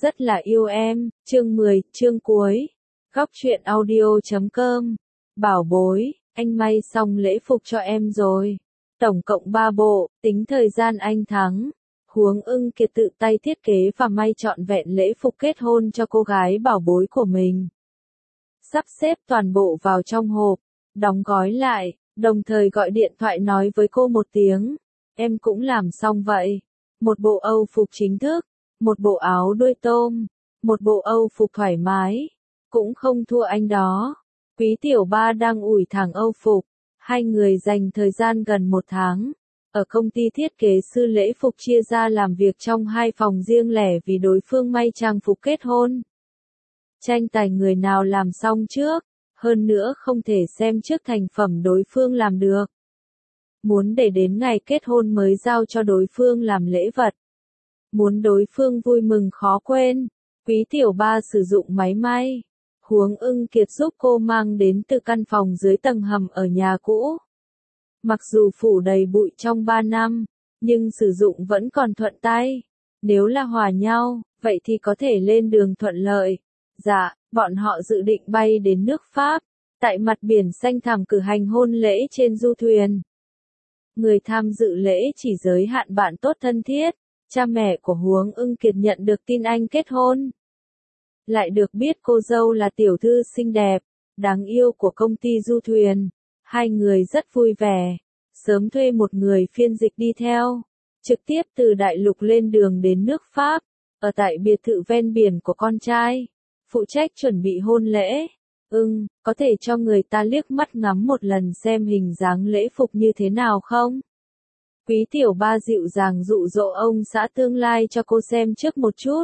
rất là yêu em, chương 10, chương cuối. Góc truyện audio.com. Bảo bối, anh may xong lễ phục cho em rồi. Tổng cộng 3 bộ, tính thời gian anh thắng. Huống Ưng Kiệt tự tay thiết kế và may trọn vẹn lễ phục kết hôn cho cô gái bảo bối của mình. Sắp xếp toàn bộ vào trong hộp, đóng gói lại, đồng thời gọi điện thoại nói với cô một tiếng. Em cũng làm xong vậy. Một bộ Âu phục chính thức, một bộ áo đuôi tôm, một bộ Âu phục thoải mái. Cũng không thua anh đó. Quý tiểu ba đang ủi thẳng Âu phục. Hai người dành thời gian gần 1 tháng. Ở công ty thiết kế sư lễ phục chia ra làm việc trong 2 phòng riêng lẻ vì đối phương may trang phục kết hôn. Tranh tài người nào làm xong trước, hơn nữa không thể xem trước thành phẩm đối phương làm được. Muốn để đến ngày kết hôn mới giao cho đối phương làm lễ vật. Muốn đối phương vui mừng khó quên, Quý tiểu ba sử dụng máy may. Huống Ưng Kiệt giúp cô mang đến từ căn phòng dưới tầng hầm ở nhà cũ. Mặc dù phủ đầy bụi trong 3 năm, nhưng sử dụng vẫn còn thuận tay. Nếu là hòa nhau, vậy thì có thể lên đường thuận lợi. Dạ, bọn họ dự định bay đến nước Pháp, tại mặt biển xanh thẳm cử hành hôn lễ trên du thuyền. Người tham dự lễ chỉ giới hạn bạn tốt thân thiết. Cha mẹ của Huống Ưng Kiệt nhận được tin anh kết hôn. Lại được biết cô dâu là tiểu thư xinh đẹp, đáng yêu của công ty du thuyền. Hai người rất vui vẻ, sớm thuê một người phiên dịch đi theo, trực tiếp từ đại lục lên đường đến nước Pháp, ở tại biệt thự ven biển của con trai, phụ trách chuẩn bị hôn lễ. Có thể cho người ta liếc mắt ngắm một lần xem hình dáng lễ phục như thế nào không? Quý tiểu ba dịu dàng dụ dỗ ông xã tương lai cho cô xem trước một chút.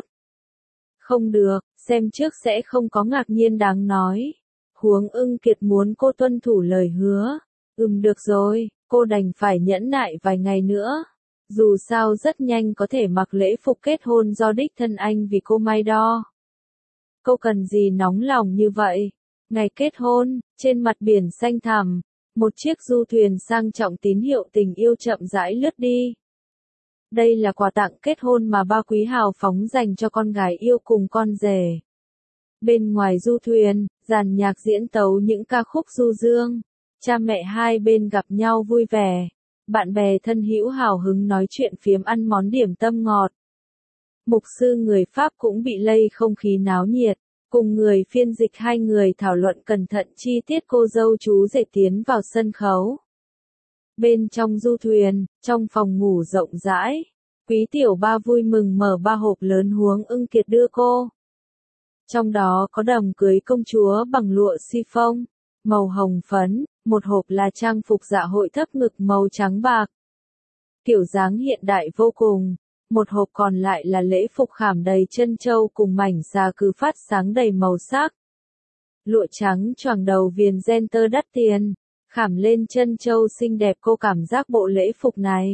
Không được, xem trước sẽ không có ngạc nhiên đáng nói. Huống Ưng Kiệt muốn cô tuân thủ lời hứa. Được rồi, cô đành phải nhẫn nại vài ngày nữa. Dù sao rất nhanh có thể mặc lễ phục kết hôn do đích thân anh vì cô may đo. Cô cần gì nóng lòng như vậy? Ngày kết hôn, trên mặt biển xanh thẳm, một chiếc du thuyền sang trọng tín hiệu tình yêu chậm rãi lướt đi. Đây là quà tặng kết hôn mà ba quý hào phóng dành cho con gái yêu cùng con rể. Bên ngoài du thuyền, dàn nhạc diễn tấu những ca khúc du dương. Cha mẹ hai bên gặp nhau vui vẻ. Bạn bè thân hữu hào hứng nói chuyện phiếm ăn món điểm tâm ngọt. Mục sư người Pháp cũng bị lây không khí náo nhiệt. Cùng người phiên dịch hai người thảo luận cẩn thận chi tiết cô dâu chú rể tiến vào sân khấu. Bên trong du thuyền, trong phòng ngủ rộng rãi, Quý tiểu ba vui mừng mở 3 hộp lớn Huống Ưng Kiệt đưa cô. Trong đó có đầm cưới công chúa bằng lụa chiffon, màu hồng phấn, một hộp là trang phục dạ hội thấp ngực màu trắng bạc. Kiểu dáng hiện đại vô cùng, một hộp còn lại là lễ phục khảm đầy trân châu cùng mảnh xà cừ phát sáng đầy màu sắc. Lụa trắng choàng đầu viền ren tơ đắt tiền, khảm lên trân châu xinh đẹp. Cô cảm giác bộ lễ phục này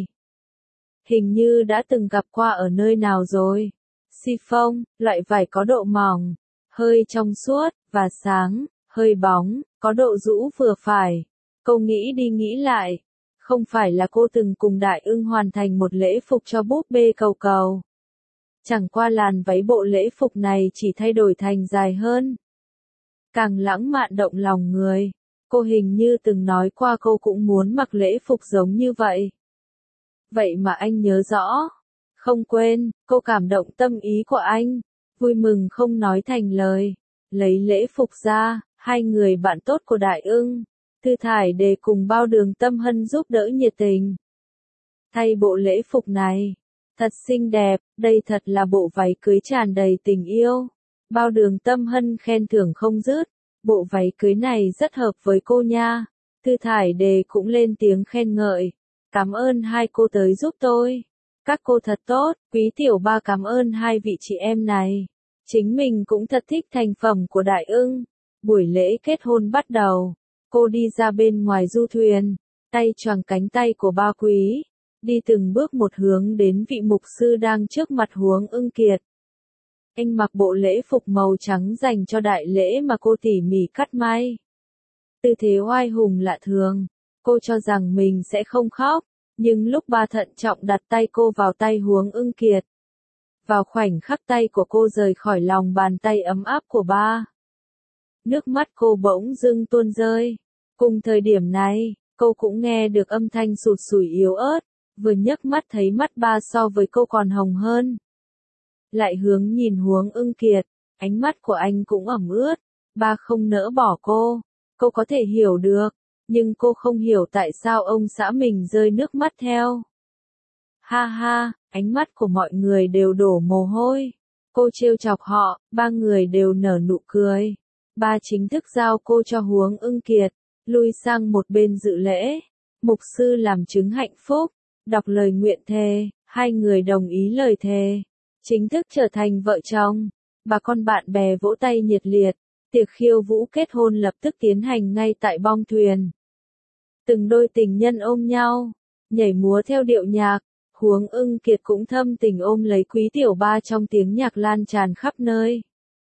hình như đã từng gặp qua ở nơi nào rồi. Chiffon, loại vải có độ mỏng, hơi trong suốt, và sáng, hơi bóng, có độ rũ vừa phải. Cô nghĩ đi nghĩ lại, không phải là cô từng cùng Đại Ưng hoàn thành một lễ phục cho búp bê cầu cầu. Chẳng qua làn váy bộ lễ phục này chỉ thay đổi thành dài hơn. Càng lãng mạn động lòng người. Cô hình như từng nói qua cô cũng muốn mặc lễ phục giống như vậy. Vậy mà anh nhớ rõ. Không quên, cô cảm động tâm ý của anh. Vui mừng không nói thành lời. Lấy lễ phục ra, hai người bạn tốt của Đại Ưng, Thư Thải Đề cùng Bao Đường Tâm Hân giúp đỡ nhiệt tình. Thay bộ lễ phục này, thật xinh đẹp, đây thật là bộ váy cưới tràn đầy tình yêu. Bao Đường Tâm Hân khen thưởng không dứt, bộ váy cưới này rất hợp với cô nha. Thư Thải Đề cũng lên tiếng khen ngợi. Cảm ơn hai cô tới giúp tôi. Các cô thật tốt, Quý tiểu ba cảm ơn hai vị chị em này. Chính mình cũng thật thích thành phẩm của Đại Ưng. Buổi lễ kết hôn bắt đầu. Cô đi ra bên ngoài du thuyền, tay choàng cánh tay của ba quý, đi từng bước một hướng đến vị mục sư đang trước mặt Huống Ưng Kiệt. Anh mặc bộ lễ phục màu trắng dành cho đại lễ mà cô tỉ mỉ cắt may. Tư thế oai hùng lạ thường, cô cho rằng mình sẽ không khóc, nhưng lúc ba thận trọng đặt tay cô vào tay Huống Ưng Kiệt. Vào khoảnh khắc tay của cô rời khỏi lòng bàn tay ấm áp của ba. Nước mắt cô bỗng dưng tuôn rơi. Cùng thời điểm này, cô cũng nghe được âm thanh sụt sùi yếu ớt, vừa nhấc mắt thấy mắt ba so với cô còn hồng hơn. Lại hướng nhìn Huống Ưng Kiệt, ánh mắt của anh cũng ẩm ướt, ba không nỡ bỏ cô có thể hiểu được, nhưng cô không hiểu tại sao ông xã mình rơi nước mắt theo. Ha ha, ánh mắt của mọi người đều đổ mồ hôi. Cô trêu chọc họ, ba người đều nở nụ cười. Ba chính thức giao cô cho Huống Ưng Kiệt, lui sang một bên dự lễ. Mục sư làm chứng hạnh phúc, đọc lời nguyện thề, hai người đồng ý lời thề, chính thức trở thành vợ chồng. Bà con bạn bè vỗ tay nhiệt liệt, tiệc khiêu vũ kết hôn lập tức tiến hành ngay tại bong thuyền. Từng đôi tình nhân ôm nhau, nhảy múa theo điệu nhạc. Huống Ưng Kiệt cũng thâm tình ôm lấy Quý Tiểu Ba trong tiếng nhạc lan tràn khắp nơi.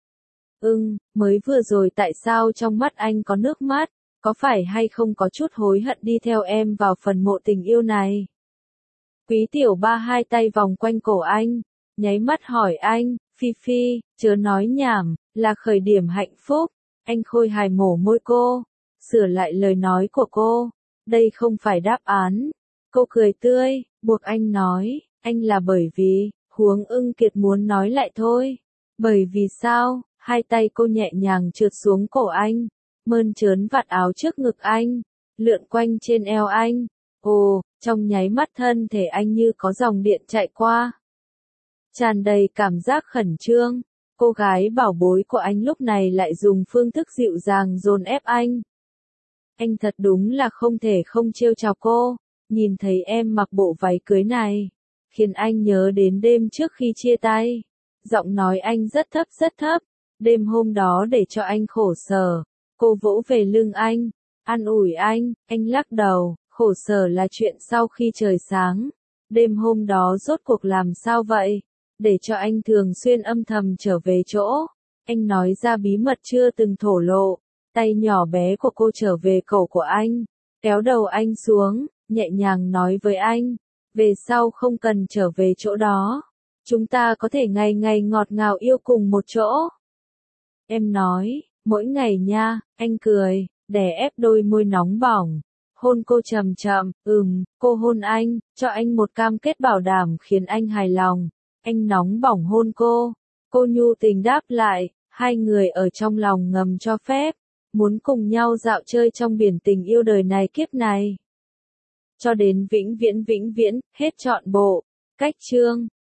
Mới vừa rồi tại sao trong mắt anh có nước mắt, có phải hay không có chút hối hận đi theo em vào phần mộ tình yêu này? Quý Tiểu Ba hai tay vòng quanh cổ anh, nháy mắt hỏi anh, Phi Phi, chớ nói nhảm, là khởi điểm hạnh phúc. Anh khôi hài mổ môi cô, sửa lại lời nói của cô, đây không phải đáp án. Cô cười tươi, buộc anh nói, anh là bởi vì, Huống Ưng Kiệt muốn nói lại thôi. Bởi vì sao? Hai tay cô nhẹ nhàng trượt xuống cổ anh, mơn trớn vạt áo trước ngực anh, lượn quanh trên eo anh. Ồ, trong nháy mắt thân thể anh như có dòng điện chạy qua. Tràn đầy cảm giác khẩn trương, cô gái bảo bối của anh lúc này lại dùng phương thức dịu dàng dồn ép anh. Anh thật đúng là không thể không trêu chọc cô. Nhìn thấy em mặc bộ váy cưới này, khiến anh nhớ đến đêm trước khi chia tay. Giọng nói anh rất thấp. Đêm hôm đó để cho anh khổ sở. Cô vỗ về lưng anh, an ủi anh lắc đầu, khổ sở là chuyện sau khi trời sáng. Đêm hôm đó rốt cuộc làm sao vậy? Để cho anh thường xuyên âm thầm trở về chỗ. Anh nói ra bí mật chưa từng thổ lộ. Tay nhỏ bé của cô trở về cổ của anh, kéo đầu anh xuống, nhẹ nhàng nói với anh, về sau không cần trở về chỗ đó. Chúng ta có thể ngày ngày ngọt ngào yêu cùng một chỗ. Em nói, mỗi ngày nha, anh cười, đè ép đôi môi nóng bỏng. Hôn cô chậm chậm, cô hôn anh, cho anh một cam kết bảo đảm khiến anh hài lòng. Anh nóng bỏng hôn cô nhu tình đáp lại, hai người ở trong lòng ngầm cho phép, muốn cùng nhau dạo chơi trong biển tình yêu đời này kiếp này. Cho đến vĩnh viễn, hết trọn bộ. Cách chương